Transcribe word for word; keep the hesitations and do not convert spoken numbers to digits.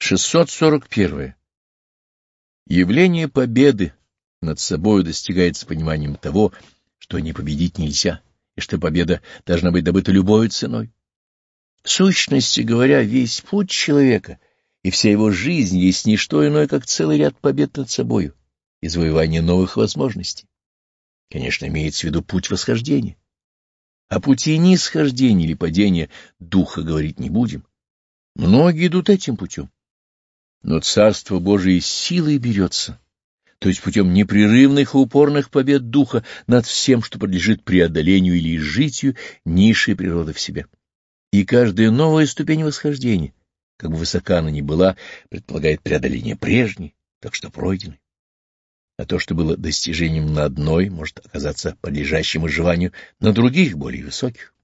шестьсот сорок первое. Явление победы над собою достигается пониманием того, что не победить нельзя, и что победа должна быть добыта любой ценой. В сущности говоря, весь путь человека и вся его жизнь есть не что иное, как целый ряд побед над собою и завоевание новых возможностей. Конечно, имеется в виду путь восхождения. О пути нисхождения или падения духа говорить не будем. Многие идут этим путем. Но Царство Божие силой берется, то есть путем непрерывных и упорных побед духа над всем, что подлежит преодолению или изжитию низшей природы в себе. И каждая новая ступень восхождения, как бы высока она ни была, предполагает преодоление прежней, так что пройденной. А то, что было достижением на одной, может оказаться подлежащим изживанию на других, более высоких.